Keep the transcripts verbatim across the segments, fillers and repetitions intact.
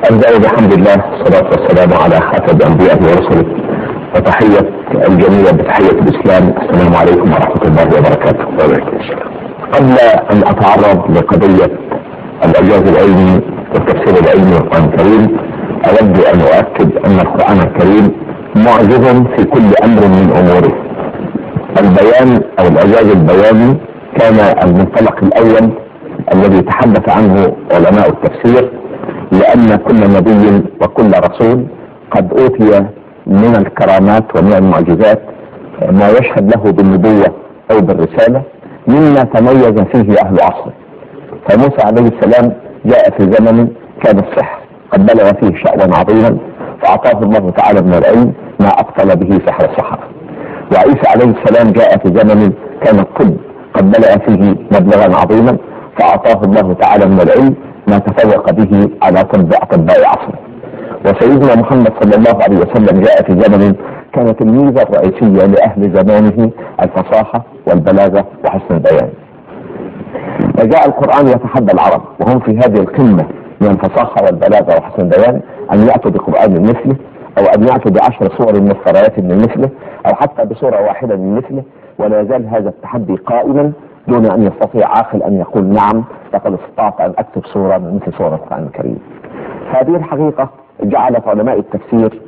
أبدأ بحمد الله والصلاة والسلام على خاتم الأنبياء ورسله، وتحية الجميع بتحية الإسلام. السلام عليكم ورحمة الله وبركاته. قبل أن أتعرض لقضية الإعجاز العلمي والتفسير العلمي للقرآن الكريم، أود أن أؤكد أن القرآن الكريم معجز في كل أمر من أموره. البيان أو الإعجاز البياني كان المنطلق الأول الذي تحدث عنه علماء التفسير، لأن كل نبي وكل رسول قد أوتي من الكرامات ومن المعجزات ما يشهد له بالنبوة أو بالرسالة مما تميز فيه أهل عصره. فموسى عليه السلام جاء في زمن كان السحر قد بلغ فيه شأوا عظيما، فأعطاه الله تعالى من العلم ما أبطل به سحر السحرة. وعيسى عليه السلام جاء في زمن كان الطب قد بلغ فيه مبلغا عظيما، فأعطاه الله تعالى من العلم ما تفوق به على طب أطباء عصره. وسيدنا محمد صلى الله عليه وسلم جاء في زمن كانت الميزة الرئيسية لأهل زمانه الفصاحة والبلاغة وحسن البيان. فجاء القرآن يتحدى العرب وهم في هذه القمة من الفصاحة والبلاغة وحسن البيان أن يأتوا بقرآن من مثله، أو أن يأتوا بعشر صور مفتريات من مثله، أو حتى بصورة واحدة من مثله. ولا يزال هذا التحدي قائما دون أن يستطيع عاقل أن يقول نعم لقد استطعت أن أكتب صورة من مثل صورة القرآن الكريم. هذه الحقيقة جعلت علماء التفسير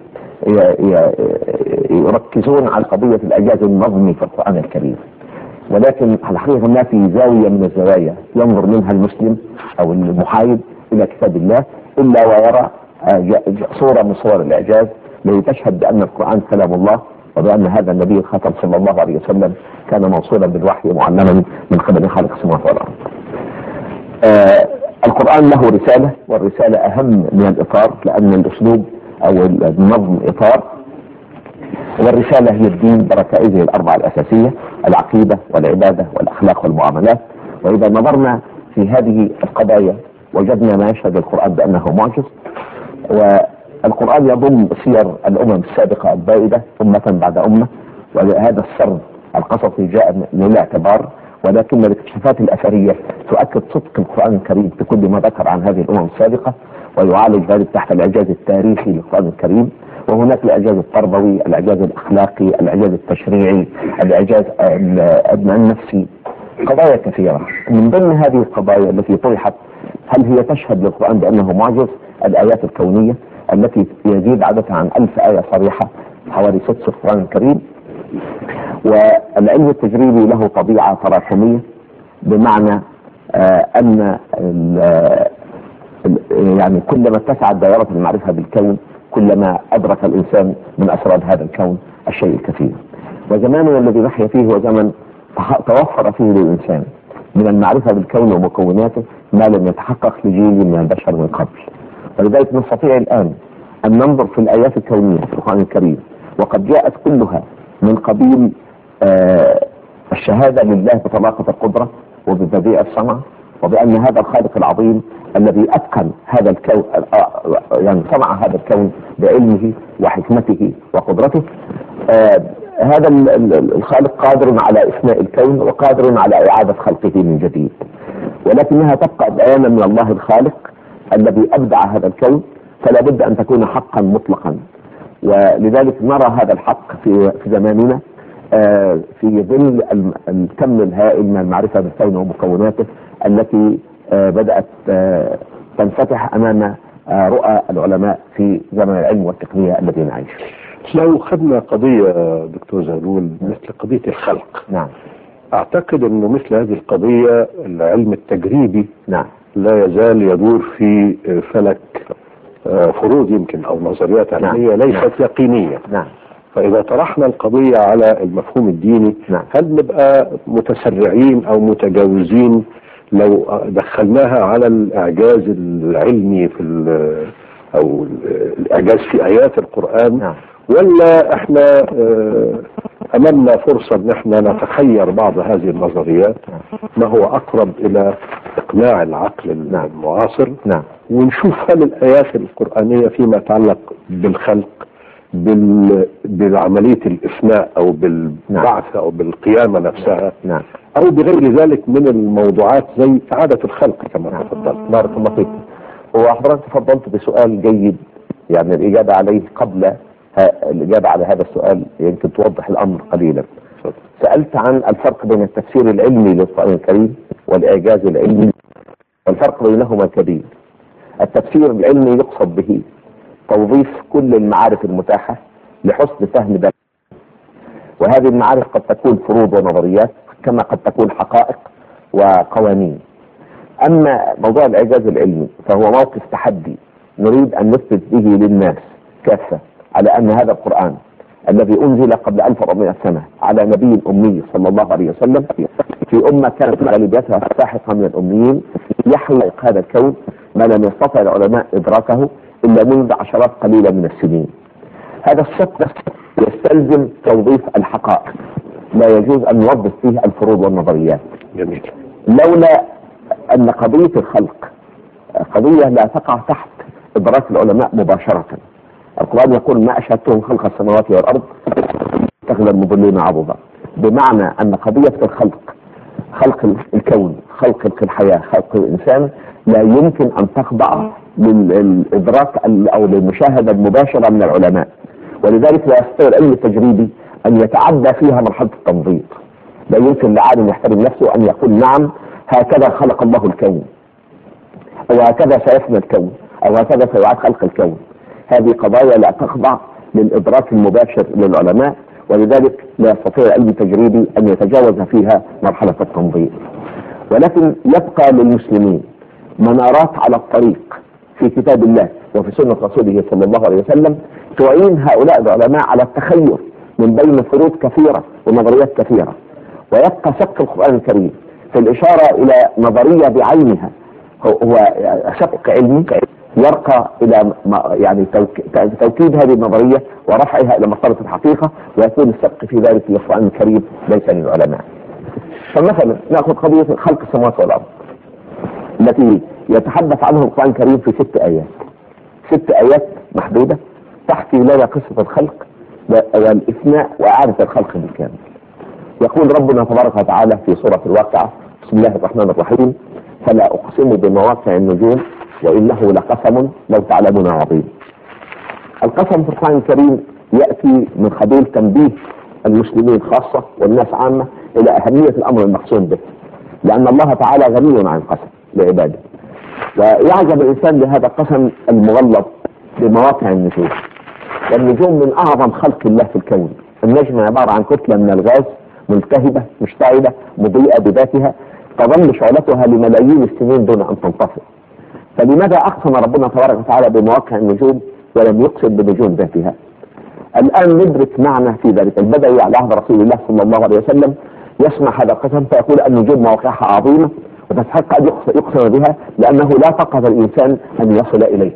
يركزون على قضية الإعجاز النظمي في القرآن الكريم، ولكن الحقيقة ما في زاوية من الزوايا ينظر منها المسلم أو المحايد إلى كتاب الله إلا ويرى صورة من صور الإعجاز لتشهد بأن القرآن كلام الله، وبأن هذا النبي الخاتم صلى الله عليه وسلم كان موصولا بالوحي معلما من قبل خالق السماوات والأرض. آه القرآن له رسالة، والرسالة أهم من الإطار، لأن الأسلوب أو النظم إطار، والرسالة هي الدين بركائزه الأربعة الأساسية: العقيدة والعبادة والأخلاق والمعاملات. وإذا نظرنا في هذه القضايا وجدنا ما يشهد القرآن بأنه معجز. والقرآن يضم سير الأمم السابقة البائدة أمة بعد أمة، وهذا السرد القصصي جاء للاعتبار، ولكن الاكتشافات الأثرية تؤكد صدق القرآن الكريم في كل ما ذكر عن هذه الأمم السابقة، ويعالج ذلك تحت الإعجاز التاريخي للقرآن الكريم. وهناك الإعجاز التربوي، الإعجاز الأخلاقي، الإعجاز التشريعي، الإعجاز النفسي، قضايا كثيرة. من ضمن هذه القضايا التي طرحت، هل هي تشهد للقرآن بأنه معجز؟ الآيات الكونية التي يزيد عددها عن ألف آية صريحة، حوالي ست القرآن الكريم. والعلم التجريبي له طبيعة تراكمية، بمعنى آه أن يعني كلما اتسعت دائرة المعرفة بالكون كلما أدرك الإنسان من أسرار هذا الكون الشيء الكثير. وزماننا الذي نحيا فيه هو زمن توفر فيه للإنسان من المعرفة بالكون ومكوناته ما لم يتحقق لجيل من البشر من قبل. ولذلك نستطيع الآن أن ننظر في الآيات الكونية في القرآن الكريم، وقد جاءت كلها من قبيل آه الشهادة لله بطلاقة القدرة وببديع الصنع، وبأن هذا الخالق العظيم الذي أتقن هذا الكون، يعني صنع هذا الكون بعلمه وحكمته وقدرته. آه هذا الخالق قادر على إفناء الكون وقادر على إعادة خلقه من جديد، ولكنها تبقى بيانا من الله الخالق الذي أبدع هذا الكون، فلا بد أن تكون حقا مطلقا. ولذلك نرى هذا الحق في في زماننا آه في ظل الكم الهائل من المعرفة بالكون ومكوناته التي آه بدأت آه تنفتح أمام آه رؤى العلماء في زمن العلم والتقنية الذي نعيش. لو خدنا قضية دكتور زغلول مثل قضية الخلق، نعم، أعتقد أنه مثل هذه القضية العلم التجريبي نعم لا يزال يدور في فلك فروض يمكن أو نظريات علمية، نعم، ليست نعم. يقينية. نعم. فإذا طرحنا القضية على المفهوم الديني، نعم. هل نبقى متسرعين أو متجاوزين لو دخلناها على الإعجاز العلمي في أو الإعجاز في آيات القرآن، نعم. ولا احنا امامنا فرصة ان احنا نتخير بعض هذه النظريات ما هو اقرب الى اقناع العقل المعاصر، نعم. ونشوف هل الايات القرآنية فيما يتعلق بالخلق بال... بعملية الافناء او بالبعث او بالقيامة نفسها، نعم. او بغير ذلك من الموضوعات زي إعادة الخلق كما تفضلت. بارك الله فيك. وحضرتك تفضلت بسؤال جيد، يعني الإجابة عليه قبل الإجابة على هذا السؤال يمكن توضح الأمر قليلا. سألت عن الفرق بين التفسير العلمي للقرآن الكريم والإعجاز العلمي، والفرق بينهما كبير. التفسير العلمي يقصد به توظيف كل المعارف المتاحة لحسن فهم ذلك، وهذه المعارف قد تكون فروض ونظريات كما قد تكون حقائق وقوانين. أما موضوع الإعجاز العلمي فهو موقف تحدي نريد أن نثبت به للناس كافة على أن هذا القرآن الذي أنزل قبل ألف وأربعمائة سنة على نبي أمي صلى الله عليه وسلم في أمة كانت غالبيتها ساحقة من الأميين يحوي هذا الكون ما لم يستطع العلماء إدراكه إلا منذ عشرات قليلة من السنين. هذا الشق يستلزم توظيف الحقائق، لا يجوز أن نوظف فيه الفروض والنظريات. جميل. لولا أن قضية الخلق قضية لا تقع تحت إدراك العلماء مباشرة. القرآن يقول ما أشهدتهم خلق السماوات والأرض اتخذ المضلين عضدا، بمعنى أن قضية الخلق، خلق الكون، خلق الحياة، خلق الإنسان، لا يمكن أن تخضع للإدراك أو للمشاهدة المباشرة من العلماء، ولذلك لا يستطيع العلم التجريبي أن يتعدى فيها مرحلة التنظير. لا يمكن لعالم يحترم نفسه أن يقول نعم هكذا خلق الله الكون، أو هكذا سيفنى الكون، أو هكذا سيعاد خلق الكون. هذه قضايا لا تخضع للإدراك المباشر للعلماء، ولذلك لا يستطيع العلم التجريبي أن يتجاوز فيها مرحلة التنظير. ولكن يبقى للمسلمين منارات على الطريق في كتاب الله وفي سنة رسوله صلى الله عليه وسلم تعين هؤلاء العلماء على التخير من بين فروض كثيرة ونظريات كثيرة. ويبقى سبق القرآن الكريم في الإشارة إلى نظرية بعينها هو سبق علمي يرقى إلى يعني توكيد هذه النظرية ورفعها إلى مرتبة الحقيقة، ويكون السبق في ذلك في القرآن الكريم ليس للعلماء. فمثلا نأخذ قضية خلق السماوات والأرض التي يتحدث عنها القرآن الكريم في ست آيات، ست آيات محدودة تحكي لنا قصة الخلق والإثناء وإعادة الخلق بالكامل. يقول ربنا تبارك وتعالى في سورة الواقعة: بسم الله الرحمن الرحيم: فلا أقسم بمواقع النجوم وإنه لقسم لو تعلمون عظيم. القسم في القرآن الكريم يأتي من قبيل تنبيه المسلمين خاصة والناس عامة إلى أهمية الأمر المقسوم به، لأن الله تعالى غني عن القسم لعباده. ويعجب الإنسان لهذا القسم المغلظ بمواقع النجوم. والنجوم من أعظم خلق الله في الكون. النجم عبارة عن كتلة من الغاز ملتهبة مشتعلة مضيئة بذاتها تظل شعلتها لملايين السنين دون أن تنطفئ. فلماذا أقسم ربنا تبارك وتعالى بمواقع النجوم ولم يقسم بنجوم ذاتها؟ الآن ندرك معنى في ذلك. البدوي على عهد رسول الله صلى الله عليه وسلم يسمع هذا القسم فيقول النجوم مواقعها عظيمة وتستحق أن يقسم بها لأنه لا طاقة الإنسان أن يصل إليها.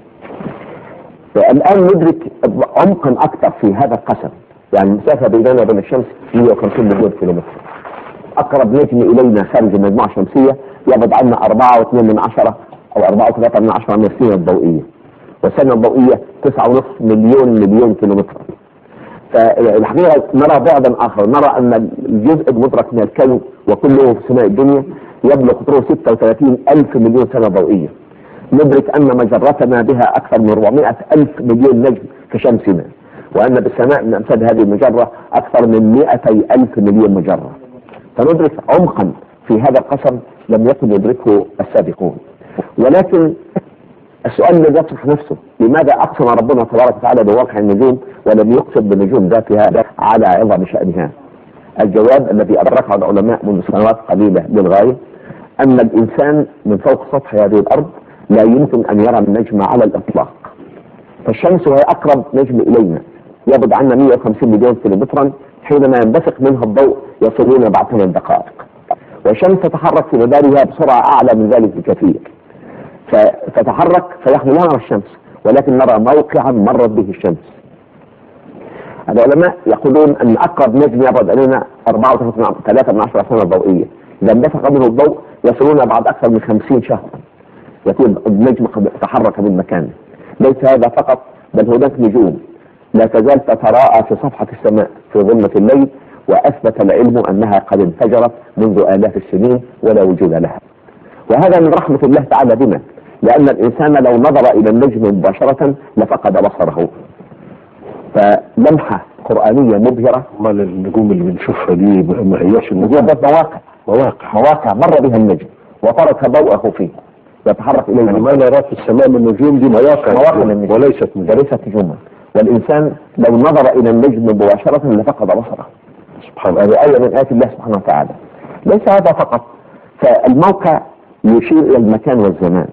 الآن ندرك عمقا أكثر في هذا القسم. يعني المسافة بيننا وبين الشمس مئة وخمسين مليون كيلومتر. أقرب نجم إلينا خارج المجموعة الشمسية يبعد عنا أربعة واثنين من عشرة أو أربعة وثلاثة من عشرة من السنة الضوئية، والسنة الضوئية تسعة ونصف مليون مليون كيلومتر. فالحقيقة نرى بعدا آخر، نرى أن الجزء المدرك من الكون وكله في سماء الدنيا يبلغ قطره ستة وثلاثين ألف مليون سنة ضوئية. ندرك أن مجرتنا بها أكثر من أربعمائة ألف مليون نجم كشمسنا، وأن بالسماء من أمثال هذه المجرة أكثر من مئتي ألف مليون مجرة. فندرك عمقا في هذا القسم لم يكن يدركه السابقون. ولكن السؤال الذي يطرح نفسه: لماذا أقسم ربنا تبارك وتعالى بواقع النجوم ولم يقسم بالنجوم ذاتها على عظم شأنها؟ الجواب الذي أدركه العلماء منذ سنوات قليلة للغاية أن الإنسان من فوق سطح هذه الأرض لا يمكن أن يرى النجم على الإطلاق. فالشمس وهي أقرب نجم إلينا يبعد عنا مئة وخمسين مليون كيلومترا، حينما ينبثق منها الضوء يصلون بعد ثمان دقائق، والشمس تتحرك في مدارها بسرعة أعلى من ذلك بكثير. فتتحرك فنحن لا نرى الشمس ولكن نرى موقعا مرت به الشمس. العلماء يقولون أن أقرب نجم يبعد علينا أربعة وثلاثة من عشرة سنة ضوئية، إذا انبثق منه الضوء يصلون بعد أكثر من خمسين شهرا يكون النجم قد تحرك من مكانه. ليس هذا فقط، بل هناك نجوم لا تزال تتراءى في صفحة السماء في ظلمة الليل، وأثبت العلم أنها قد انفجرت منذ آلاف السنين ولا وجود لها. وهذا من رحمة الله تعالى بنا، لأن الإنسان لو نظر إلى النجم مباشرة لفقد بصره. فلمحة قرآنية مبهرة. امال النجوم اللي بنشوفها دي ما هياش النجوم، مجرد مواقع مواقع مواقع مر بها النجم وترك ضوءه فيه يتحرك إليه. يعني ما نرى في السماء من النجوم دي مواقع مواقع النجوم وليست نجوم وليست نجوما. والإنسان لو نظر إلى النجم مباشرة لفقد بصره. سبحان الله. هذه آية من آيات الله سبحانه وتعالى. ليس هذا فقط، فالموقع يشير إلى المكان والزمان،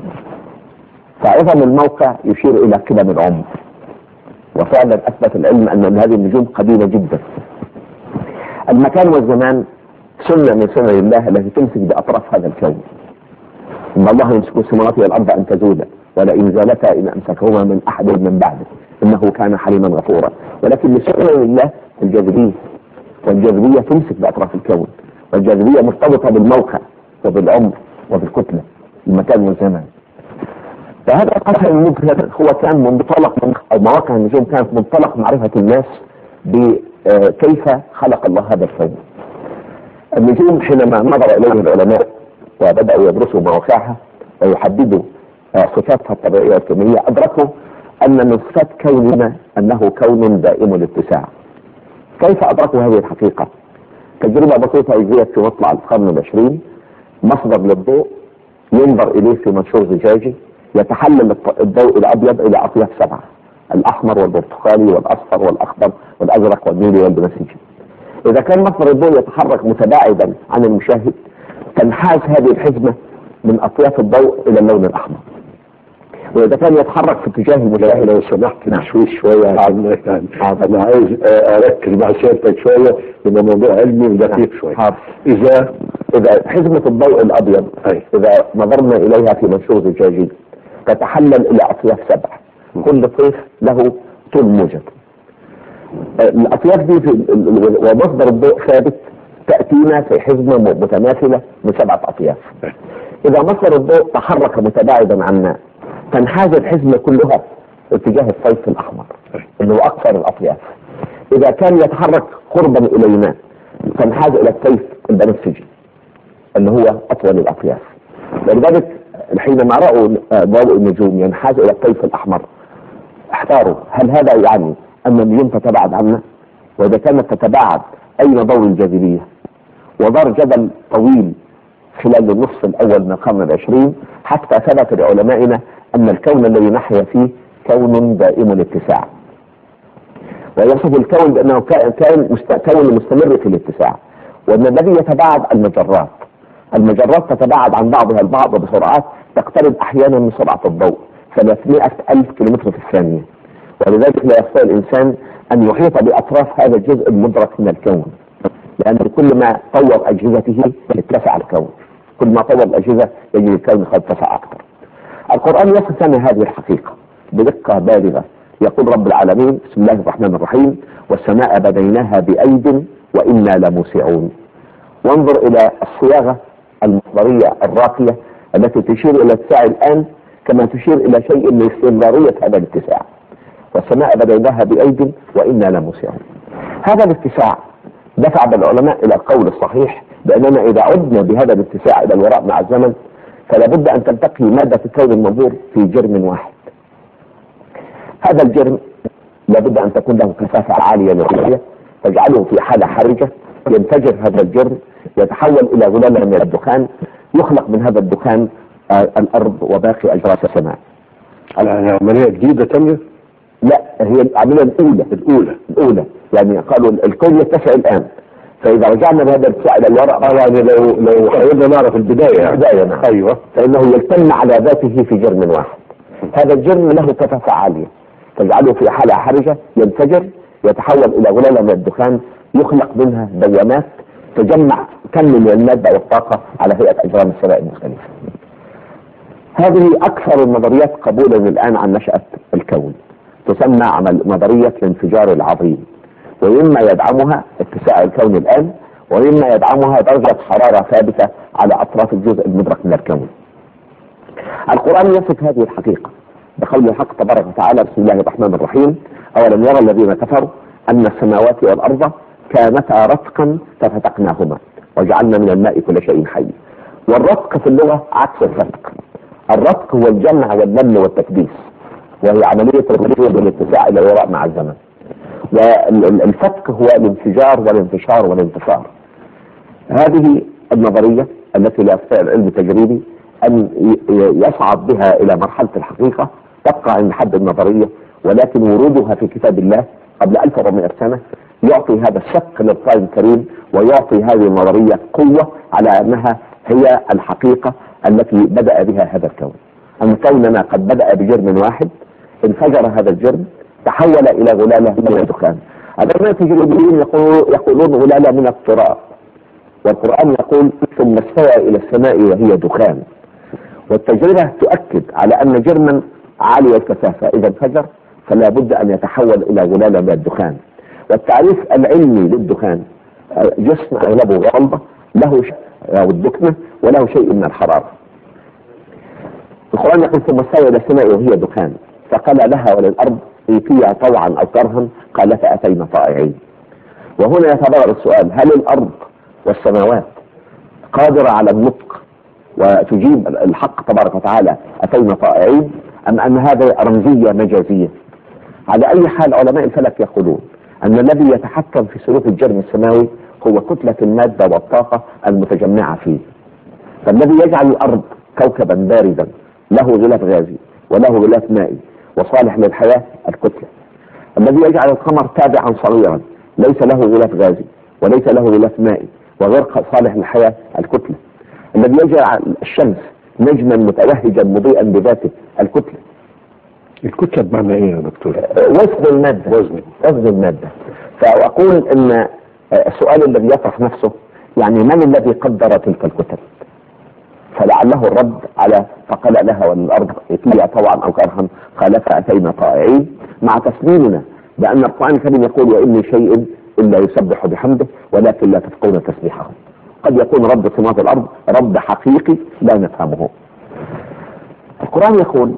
فأيضا الموقع يشير إلى قدم العمر. وفعلا أثبت العلم أن هذه النجوم قديمة جدا. المكان والزمان سنة من سنن الله التي تمسك بأطراف هذا الكون. إن الله يمسك السماوات والأرض أن تزولا ولئن زالتا إن أمسكهما من أحد من بعده إنه كان حليما غفورا. ولكن لسنن الله الجاذبية، والجاذبية تمسك بأطراف الكون، والجاذبية مرتبطة بالموقع وبالعمر وبالكتلة، المكان والزمان. فهذا القصر المبهر هو كان منطلق من أو مواقع النجوم كانت منطلق معرفة الناس بكيف خلق الله هذا الكون. النجوم حينما نظر إليه العلماء وبدأوا يدرسوا مواقعها ويحددوا صفاتها الطبيعية والكيميائية أدركوا أن من صفات كوننا أنه كون دائم الاتساع. كيف أدركوا هذه الحقيقة؟ تجربة بسيطة أجريت في مطلع القرن العشرين. مصدر للضوء ينظر إليه في منشور زجاجي يتحلل الضوء الأبيض إلى أطياف سبعة: الأحمر والبرتقالي والأصفر والأخضر والأزرق والنيلي والبنفسجي. إذا كان مصدر الضوء يتحرك متباعدا عن المشاهد تنحاز هذه الحزمة من أطياف الضوء إلى اللون الأحمر. وإذا كان يتحرك في اتجاه المشاهد. لو سمحت تشويش شوية عشان يعني أنا عايز أركز مع سيادتك شوية لأن الموضوع علمي ودقيق شوية. إذا إذا حزمة الضوء الأبيض أي. إذا نظرنا إليها في منشور زجاجي تتحلل إلى أطياف سبع، كل طيف له طول موجب. الأطياف دي في ومصدر الضوء ثابت تأتينا في حزمة متماثلة من سبعة أطياف. إذا مصدر الضوء تحرك متباعدا عنا تنحاز الحزمة كلها اتجاه الطيف الأحمر اللي هو أكثر الأطياف. إذا كان يتحرك قربا إلينا تنحاز إلى الطيف البنفسجي اللي هو أطول الأطياف. ولذلك حينما رأوا ضوء النجوم ينحاز إلى الطيف الأحمر احتاروا هل هذا يعني أن النجوم تتباعد عنا؟ وإذا كانت تتباعد أين ضوء الجاذبية؟ ودار جدل طويل خلال النصف الأول من القرن العشرين حتى ثبت لعلمائنا أن الكون الذي نحيا فيه كون دائم الاتساع. ويصف الكون بأنه كائن كون مستمر في الاتساع، وأن الذي يتباعد المجرات. المجرات تتباعد عن بعضها البعض بسرعات تقترب أحيانا من سرعة الضوء ثلاثمائة ألف كيلومتر في الثانية. ولذلك لا يستطيع الإنسان أن يحيط بأطراف هذا الجزء المدرك من الكون، لأن كل ما طور أجهزته اتسع الكون، كل ما طور الأجهزة يجد الكون قد اتسع أكثر. القرآن يصف لنا هذه الحقيقة بدقة بالغة. يقول رب العالمين: بسم الله الرحمن الرحيم: والسماء بنيناها بأيد وإنا لموسعون. وانظر إلى الصياغة المصدرية الراقية التي تشير إلى اتساع الآن كما تشير إلى شيء من استمرارية هذا الاتساع. والسماء بنيناها بأيد وإنا لموسعون. هذا الاتساع دفع بالعلماء إلى القول الصحيح بأننا إذا عدنا بهذا الاتساع إلى الوراء مع الزمن فلا بد أن تلتقي مادة الكون المنظور في جرم واحد. هذا الجرم لا بد أن تكون له كثافة عالية للرؤية تجعله في حالة حرجة. ينفجر هذا الجرم يتحول إلى غلالة من الدخان، يخلق من هذا الدخان آه الأرض وباقي أجراس السماء. عملية جديدة تانية؟ لا، هي العملية الأولى الأولى الأولى يعني قالوا الكون يتسع الآن، فإذا رجعنا بهذا الاتساع إلى الوراء يعني لو لو حاولنا نعرف البداية البداية نعم. أيوة، فإنه يلتم على ذاته في جرم واحد. هذا الجرم له كثافة عالية تجعله في حالة حرجة، ينفجر يتحول إلى غلالة من الدخان، يخلق منها دوامات تجمع كم من المادة والطاقة على هيئة أجرام السماء المختلفة. هذه أكثر النظريات قبولا الآن عن نشأة الكون، تسمى عمل نظرية الانفجار العظيم، ومما يدعمها اتساع الكون الآن، ومما يدعمها درجة حرارة ثابتة على أطراف الجزء المدرك من الكون. القرآن يصف هذه الحقيقة بقول الحق تبارك وتعالى: بسم الله الرحمن الرحيم: أولم يرى الذين كفروا أن السماوات والأرض كانتا رتقا ففتقناهما وجعلنا من الماء كل شيء حي. والرتق في اللغة عكس الفتق. الرتق هو الجمع واللم والتكديس، وهي عملية الرجوع والاتساع الى الوراء مع الزمن. والفتك هو الانفجار والانتشار والانتصار. هذه النظرية التي لا يستطيع العلم التجريبي ان يصعد بها الى مرحلة الحقيقة تبقى عند حد النظرية، ولكن ورودها في كتاب الله قبل ألف وأربعمائة سنة يعطي هذا الشق للقرآن الكريم، ويعطي هذه النظرية قوة على أنها هي الحقيقة التي بدأ بها هذا الكون. أن كوننا قد بدأ بجرم واحد، انفجر هذا الجرم، تحول إلى غلالة من الدخان. العلماء التجريبيين يقولون غلالة من التراب، والقرآن يقول ثم استوى إلى السماء وهي دخان. والتجربة تؤكد على أن جرما عالي الكثافة إذا انفجر فلا بد أن يتحول إلى غلالة من الدخان. والتعريف العلمي للدخان جسم أغلبه صلبة له شيء أو الدكنة وله شيء من الحرارة. القرآن يقول ثم استوى إلى السماء وهي دخان فقال لها وللأرض ائتيا طوعا أو كرها قالتا أتينا طائعين. وهنا يتبادر السؤال: هل الأرض والسماوات قادرة على النطق وتجيب الحق تبارك وتعالى أتينا طائعين، أم أن هذا رمزية مجازية؟ على أي حال علماء الفلك يقولون أن الذي يتحكم في سلوك الجرم السماوي هو كتلة المادة والطاقة المتجمعة فيه. فالذي يجعل الأرض كوكبا باردا له غلاف غازي وله غلاف مائي وصالح للحياة الكتلة. الذي يجعل القمر تابعا صغيرا ليس له غلاف غازي وليس له غلاف مائي وغير صالح للحياة الكتلة. الذي يجعل الشمس نجما متوهجا مضيئا بذاته الكتلة. الكتلة بمعنى ايه يا دكتور؟ وزن المادة. وزن وزن المادة. فأقول ان السؤال الذي يطرح نفسه يعني من الذي قدر تلك الكتل؟ فلعله الرد على فقال لها وللأرض ائتيا طوعا أو كرها قالتا أتينا طائعين، مع تسليمنا بأن القرآن الكريم يقول وإن من شيء إلا يسبح بحمده ولكن لا تفقهون تسبيحه. قد يكون رب سماوات الأرض رب حقيقي لا نفهمه. القرآن يقول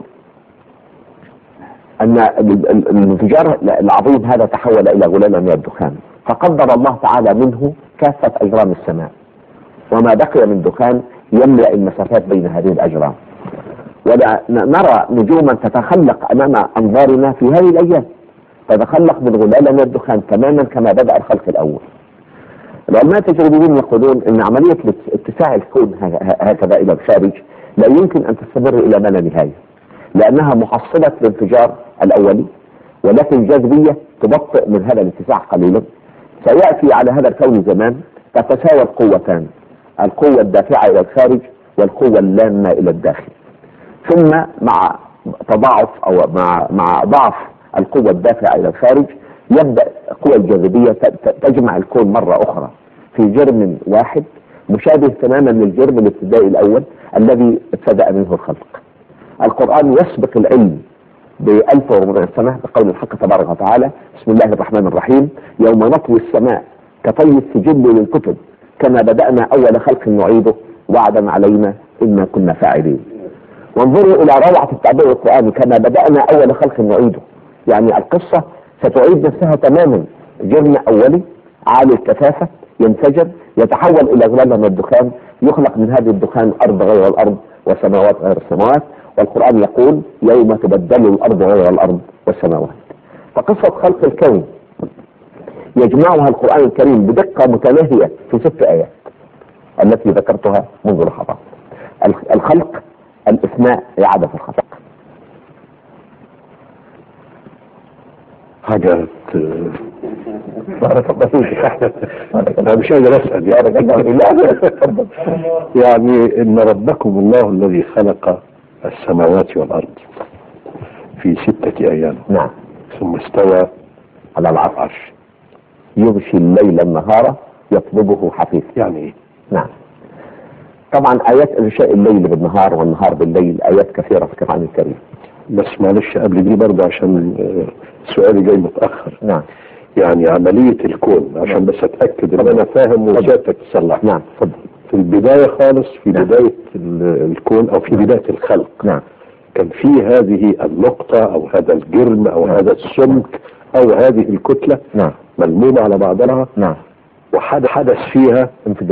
أن الانفجار العظيم هذا تحول إلى غلالة من الدخان، فقدر الله تعالى منه كافة أجرام السماء، وما بقي من دخان يملأ المسافات بين هذه الأجرام. ولا نرى نجوما تتخلق أمام أنظارنا في هذه الأيام، تتخلق من غلالة من الدخان تماما كما بدأ الخلق الأول. العلماء التجريبيين يقولون أن عملية اتساع الكون هكذا إلى الخارج لا يمكن أن تستمر إلى ما لا نهاية، لأنها محصلة الانفجار الأولي، ولكن الجاذبية تبطئ من هذا الاتساع قليلا. سيأتي على هذا الكون زمان تتساوى القوتان، القوة الدافعة إلى الخارج والقوة اللامة إلى الداخل، ثم مع تضاعف أو مع مع ضعف القوة الدافعة إلى الخارج يبدأ قوى الجاذبية تجمع الكون مرة أخرى في جرم واحد مشابه تماما للجرم الابتدائي الأول الذي ابتدأ منه الخلق. القرآن يسبق العلم بألف وأربعمائة سنة بقول الحق تبارك وتعالى: بسم الله الرحمن الرحيم، يوم نطوي السماء كطي السجل للكتب كما بدأنا أول خلق نعيده وعدا علينا إنا كنا فاعلين. وانظروا إلى روعة التعبير القرآني: كما بدأنا أول خلق نعيده، يعني القصة ستعيد نفسها تماما. جرم أولي عالي الكثافة ينفجر يتحول إلى غلالة من الدخان، يخلق من هذه الدخان أرض غير الأرض وسماوات غير السماوات. والقرآن يقول: يوم تبدل الأرض غير الأرض والسماوات. فقصة خلق الكون يجمعها القرآن الكريم بدقة متناهية في ست آيات التي ذكرتها منذ لحظات. الخلق، الإثناء، إعادة الخلق. حاجة بارك الله فيك. أنا مش قادر أسأل يعني إن ربكم الله الذي خلق السماوات والأرض في ستة أيام. نعم. ثم استوى على العرش يغشي الليل النهار يطلبه حثيث. يعني إيه؟ نعم. طبعا آيات إغشاء الليل بالنهار والنهار بالليل آيات كثيرة في القرآن الكريم. بس معلش قبل دي برضه عشان سؤالي جاي متأخر. نعم. يعني عملية الكون عشان نعم. بس أتأكد إن أنا فاهم وسيادتك تصلح. نعم. فضل. في البداية خالص في نعم. بداية الكون أو في بداية الخلق. نعم. كان في هذه النقطة أو هذا الجرم أو نعم. هذا السمك أو هذه الكتلة. نعم. ملمومة على بعضها. نعم. وحدث فيها انفجار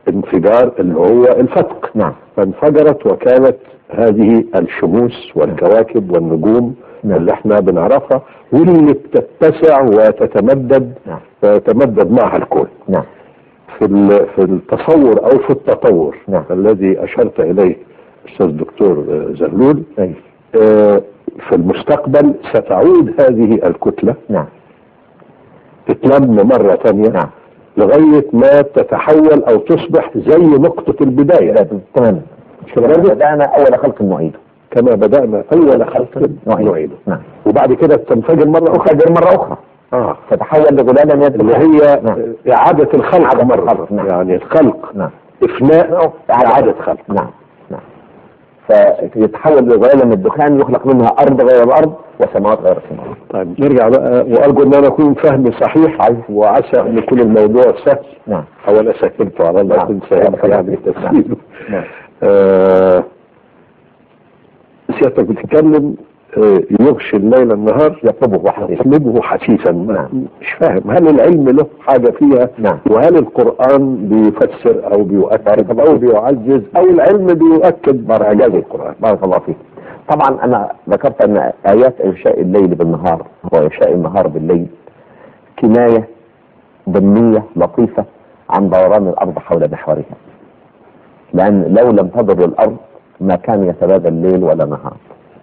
انفجار اللي هو الفتق. نعم. فانفجرت وكانت هذه الشموس والكواكب والنجوم نعم. اللي احنا بنعرفها واللي بتتسع وتتمدد. نعم. ويتمدد معها الكون. نعم. في في التصور او في التطور نعم. الذي اشرت اليه استاذ دكتور زغلول. أي. آه في المستقبل ستعود هذه الكتلة. نعم. تتلم مرة ثانية. نعم. لغاية ما تتحول او تصبح زي نقطة البداية. تمام. كما بدأنا اول خلق نعيده. كما بدأنا اول خلق نعيده. نعم. وبعد كده تنفجر مرة اخرى. تنفجر مرة اخرى. اه فتحول لغلالا اللي هي نعم. اعادة الخلق إعادة مرة. الخلق. نعم. يعني الخلق. نعم. افناء اعادة خلق. نعم. نعم. فيتحول لغلالا من الدخان يخلق منها ارض غير الارض وسماوات غير السماوات. طيب نرجع بقى وارجو ان انا اكون فهمي صحيح وعسى ان يكون الموضوع سهل. نعم. او انا سكنت على الله. كنت سهل يعني تسهيله. نعم. آه سيادتك بتتكلم آه يغشي الليل النهار يطلبه حثيثا. يطلبه حثيثا. نعم. مش فاهم هل العلم له حاجة فيها؟ نعم. وهل القرآن بيفسر او بيؤكد او بيعزز او العلم بيؤكد اعجاز القرآن؟ بارك الله فيك. طبعا انا ذكرت ان ايات انشاء الليل بالنهار وانشاء النهار بالليل كناية ضمنية لطيفة عن دوران الارض حول محورها، لان لو لم تضر الارض ما كان يتبادل الليل ولا نهار.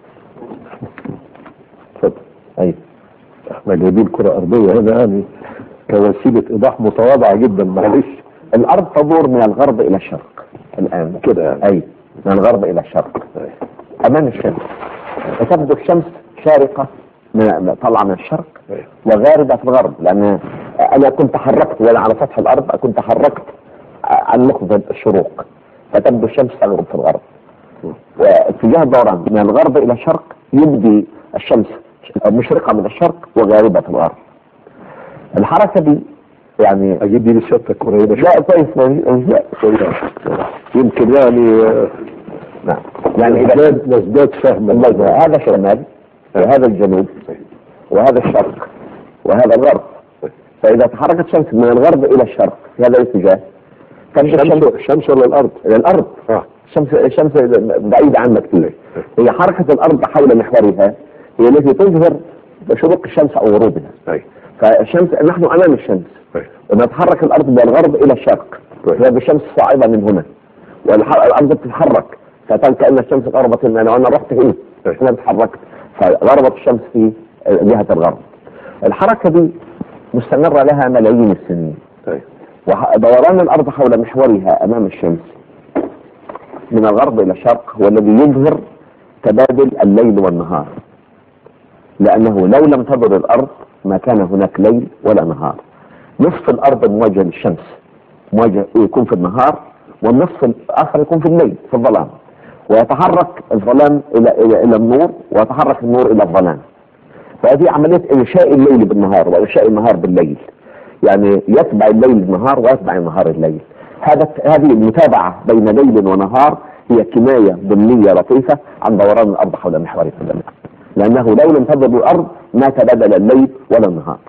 اتفضل. ايوه. احنا جايبين كرة ارضية هنا يعني كوسيلة ايضاح متواضعة جدا. معلش. الارض تدور من الغرب الى الشرق الان كده يعني. اي من الغرب الى الشرق. أي. امام الشمس وتبدو الشمس شارقة من طالعة من الشرق أي. وغاربة في الغرب، لان انا كنت حركت وانا على سطح الارض كنت حركت عن نقطة الشروق فتبدو الشمس تغرب في الغرب. واتجاه الدوران من الغرب الى الشرق يبدي الشمس مشرقة من الشرق وغاربة في الغرب. الحركة دي يعني اجيب دي لسيادتك قريبة. لا كويس لا يمكن يعني نعم. يعني نزداد نزداد فهم. هذا الشمال وهذا الجنوب وهذا الشرق وهذا الغرب. فإذا تحركت الشمس من الغرب إلى الشرق في هذا الاتجاه الشمس الشمس ولا الأرض؟ الأرض. آه. الشمس الشمس بعيدة عنا كثير. هي حركة الأرض حول محورها هي التي تظهر شروق الشمس أو غروبها. أي. فالشمس نحن أمام الشمس. أي. ونتحرك الأرض من الغرب إلى الشرق. هي بالشمس صاعدة من هنا والأرض بتتحرك فتن كأن الشمس غربت مننا وأنا رحت هنا. أنا تحركت فغربت الشمس في جهة الغرب. الحركة دي مستمرة لها ملايين السنين. أي. ودوران الأرض حول محورها أمام الشمس من الغرب إلى الشرق هو الذي يظهر تبادل الليل والنهار، لأنه لو لم تضر الأرض ما كان هناك ليل ولا نهار. نصف الأرض مواجه للشمس مواجه يكون في النهار والنصف الآخر يكون في الليل في الظلام، ويتحرك الظلام إلى إلى إلى النور ويتحرك النور إلى الظلام. فهذه عملية إنشاء الليل بالنهار وإنشاء النهار بالليل، يعني يتبع الليل النهار ويتبع النهار الليل. هذا هذه المتابعة بين ليل ونهار هي كناية ضمنية لطيفة عن دوران الأرض حول محورها، لأنه لو لم تضر الأرض ما تبادل الليل ولا النهار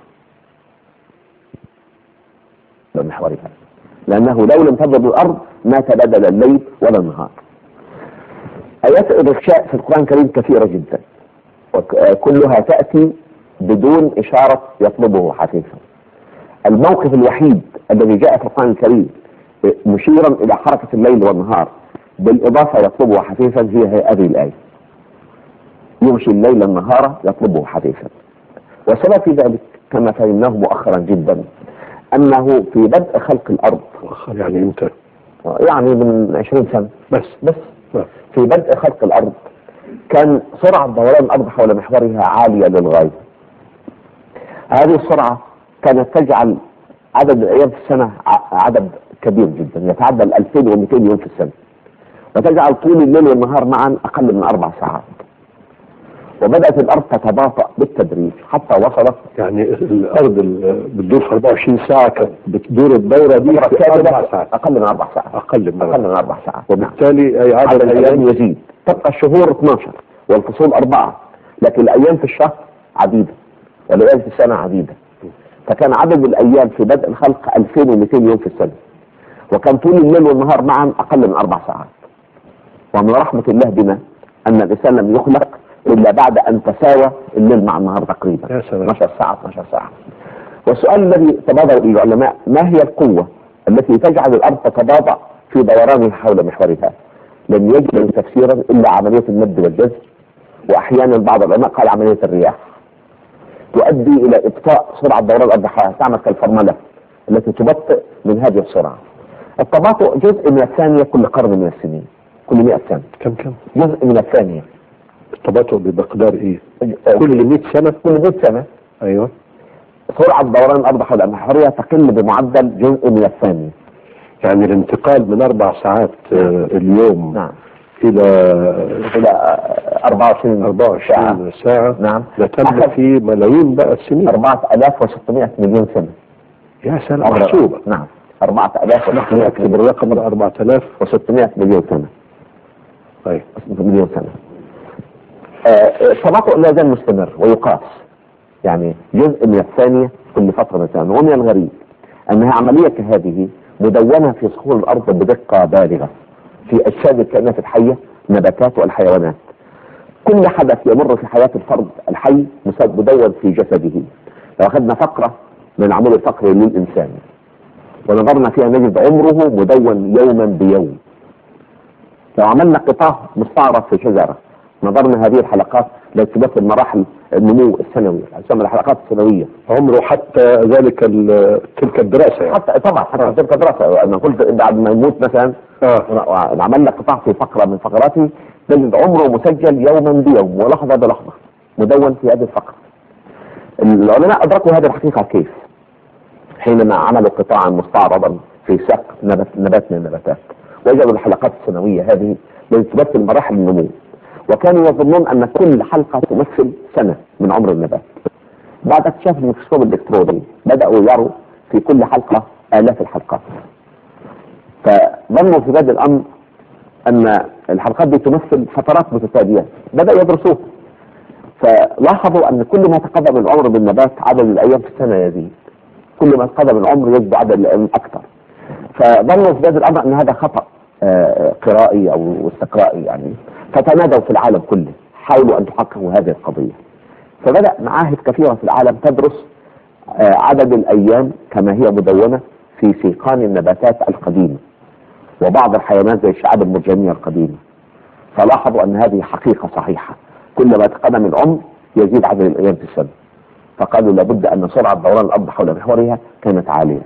محورها، لأنه لو لم تضر الأرض ما تبادل الليل ولا النهار. آيات الإرشاء في القرآن الكريم كثيرة جدا وكلها تأتي بدون إشارة يطلبه حثيثا. الموقف الوحيد الذي جاء في القرآن الكريم مشيرا إلى حركة الليل والنهار بالإضافة يطلبه حثيثا هي هذه الآية: يغشي الليل النهار يطلبه حثيثا. وسبب في ذلك كما فهمناه مؤخرا جدا أنه في بدء خلق الأرض مؤخر يعني امتى؟ يعني من عشرين سنة بس بس في بدء خلق الأرض كان سرعة دوران الأرض حول محورها عالية للغاية. هذه السرعة كانت تجعل عدد الأيام في السنة عدد كبير جدا يتعدى ال ألفين ومئتين يوم في السنة، وتجعل طول الليل والنهار معا أقل من أربع ساعات. وبدأت الأرض تتباطأ بالتدريج حتى وصلت يعني الأرض بتدور في أربعة وعشرين ساعة كانت بتدور الدورة دي في أربع ساعات أقل من أربع ساعات أقل من أقل من أربع ساعات وبالتالي أي عدد الأيام يزيد. تبقى الشهور اثناشر والفصول أربعة، لكن الأيام في الشهر عديدة والأيام في السنة عديدة. فكان عدد الأيام في بدء الخلق ألفين ومئتين يوم في السنة، وكان طول الليل والنهار معا اقل من اربع ساعات. ومن رحمة الله بنا ان الانسان لم يخلق الا بعد ان تساوى الليل مع النهار تقريبا اثناشر ساعة اثناشر ساعة. والسؤال الذي تبادر الى العلماء: ما هي القوة التي تجعل الارض تتباطأ في دورانها حول محورها؟ لم يجد تفسيرا الا عملية المد والجزر، واحيانا بعض العلماء قال عملية الرياح تؤدي الى ابطاء سرعة دوران الارض حولها، تعمل كالفرملة التي تبطئ من هذه السرعة. التباطؤ جزء من الثانية كل قرن من السنين، كل مئة سنة. كم كم؟ جزء من الثانية. التباطؤ بمقدار ايه؟ كل مئة سنة؟ كل مئة سنة. ايوه. سرعة دوران الارض حول محورها تقل بمعدل جزء من الثانية. يعني الانتقال من اربع ساعات نعم. اليوم نعم. الى الى أربعة وعشرين أربعة وعشرين ساعة. نعم. ده تم في ملايين بقى السنين. أربعة آلاف وستمائة مليون سنة. يا سلام، محسوبة. نعم. أربعة آلاف نحن نكتب الرقم أربعة آلاف وستمائة مليون سنة. طيب. مليون سنة. التباطؤ لا زال مستمر ويقاس، يعني جزء من الثانية كل فترة من الثانية. ومن الغريب أنها عملية كهذه مدونة في صخور الأرض بدقة بالغة في أجساد الكائنات الحية، النباتات والحيوانات. كل حدث يمر في حياة الفرد الحي مدون في جسده. لو أخذنا فقرة من العمود الفقري للإنسان ونظرنا فيها نجد عمره مدون يوما بيوم. لو عملنا قطاع مستعرض في شجرة نظرنا هذه الحلقات التي تمثل مراحل النمو السنوي، تسمى الحلقات السنوية. عمره حتى ذلك تلك الدراسة يعني. حتى طبعا حتى آه. تلك الدراسة. أنا قلت بعد ما يموت مثلا آه. عملنا قطاع في فقرة من فقراته نجد عمره مسجل يوما بيوم ولحظة بلحظة مدون في هذه الفقرة. العلماء أدركوا هذه الحقيقة كيف؟ حينما عملوا قطاعا مستعرضا في ساق نبات, نبات من النباتات وجدوا الحلقات السنوية هذه التي تمثل مراحل النمو، وكانوا يظنون أن كل حلقة تمثل سنة من عمر النبات. بعد اكتشاف الميكروسكوب الإلكتروني بدأوا يروا في كل حلقة آلاف الحلقات، فظنوا في بدء الأمر أن الحلقات دي تمثل فترات متتالية. بدأوا يدرسوه فلاحظوا أن كل ما تقدم العمر بالنبات عدد الأيام في السنة يزيد، كل ما تقدم العمر يزيد عدد الأيام أكثر. فظنوا في بدء الأمر أن هذا خطأ قرائي أو استقرائي يعني، فتنادوا في العالم كله حاولوا أن تحققوا هذه القضية. فبدأ معاهد كثيرة في العالم تدرس عدد الأيام كما هي مدونة في سيقان النباتات القديمة وبعض الحيوانات زي الشعاب المرجانية القديمة، فلاحظوا أن هذه حقيقة صحيحة، كل ما تقدم العمر يزيد عدد الأيام في السنة. فقالوا لابد أن سرعة دوران الأرض حول محورها كانت عالية.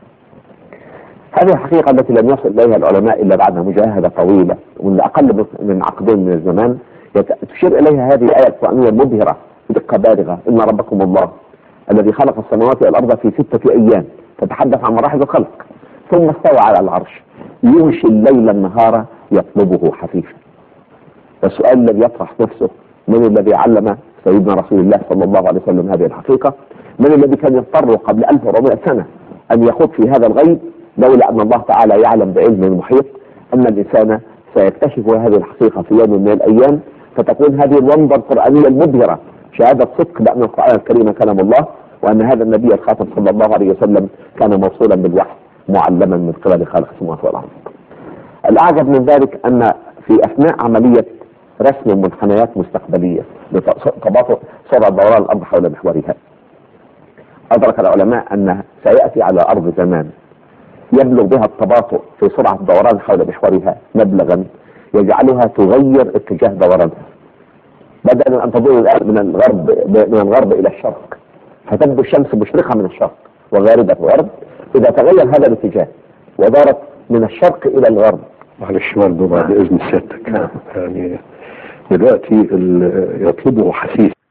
هذه الحقيقة التي لم يصل إليها العلماء إلا بعد مجاهدة طويلة ومن أقل من عقدين من الزمان. تشير إليها هذه الآية القرآنية المبهرة بدقة بالغة: إن ربكم الله الذي خلق السماوات والأرض في ستة أيام، تتحدث عن مراحل الخلق، ثم استوى على العرش يغشي الليل النهار يطلبه حثيثا. والسؤال الذي يطرح نفسه: من الذي علم سيدنا رسول الله صلى الله عليه وسلم هذه الحقيقة؟ من الذي كان يضطر قبل ألف وأربعمائة سنة أن يخوض في هذا الغيب لولا أن الله تعالى يعلم بعلم المحيط أن الإنسان سيكتشف هذه الحقيقة في يوم من الأيام، فتكون هذه الومضة القرآنية المبهرة شهادة صدق بأن القرآن الكريم كلام الله، وأن هذا النبي الخاتم صلى الله عليه وسلم كان موصولا بالوحي معلما من قبل خالق السماوات والأرض. الأعجب من ذلك أن في أثناء عملية رسم منحنيات مستقبلية لتباطؤ سرعة دوران الأرض حول محورها، أدرك العلماء أن سيأتي على أرض زمان يبلغ بها التباطؤ في سرعة الدوران حول محورها مبلغا يجعلها تغير اتجاه دورانها، بدل أن تدور من الغرب من الغرب إلى الشرق، فتبدو الشمس مشرقة من الشرق وغاربة في الغرب. إذا تغير هذا الاتجاه ودارت من الشرق إلى الغرب. معلش برضه بعد إذن سيادتك، يعني دلوقتي يطلبه حثيث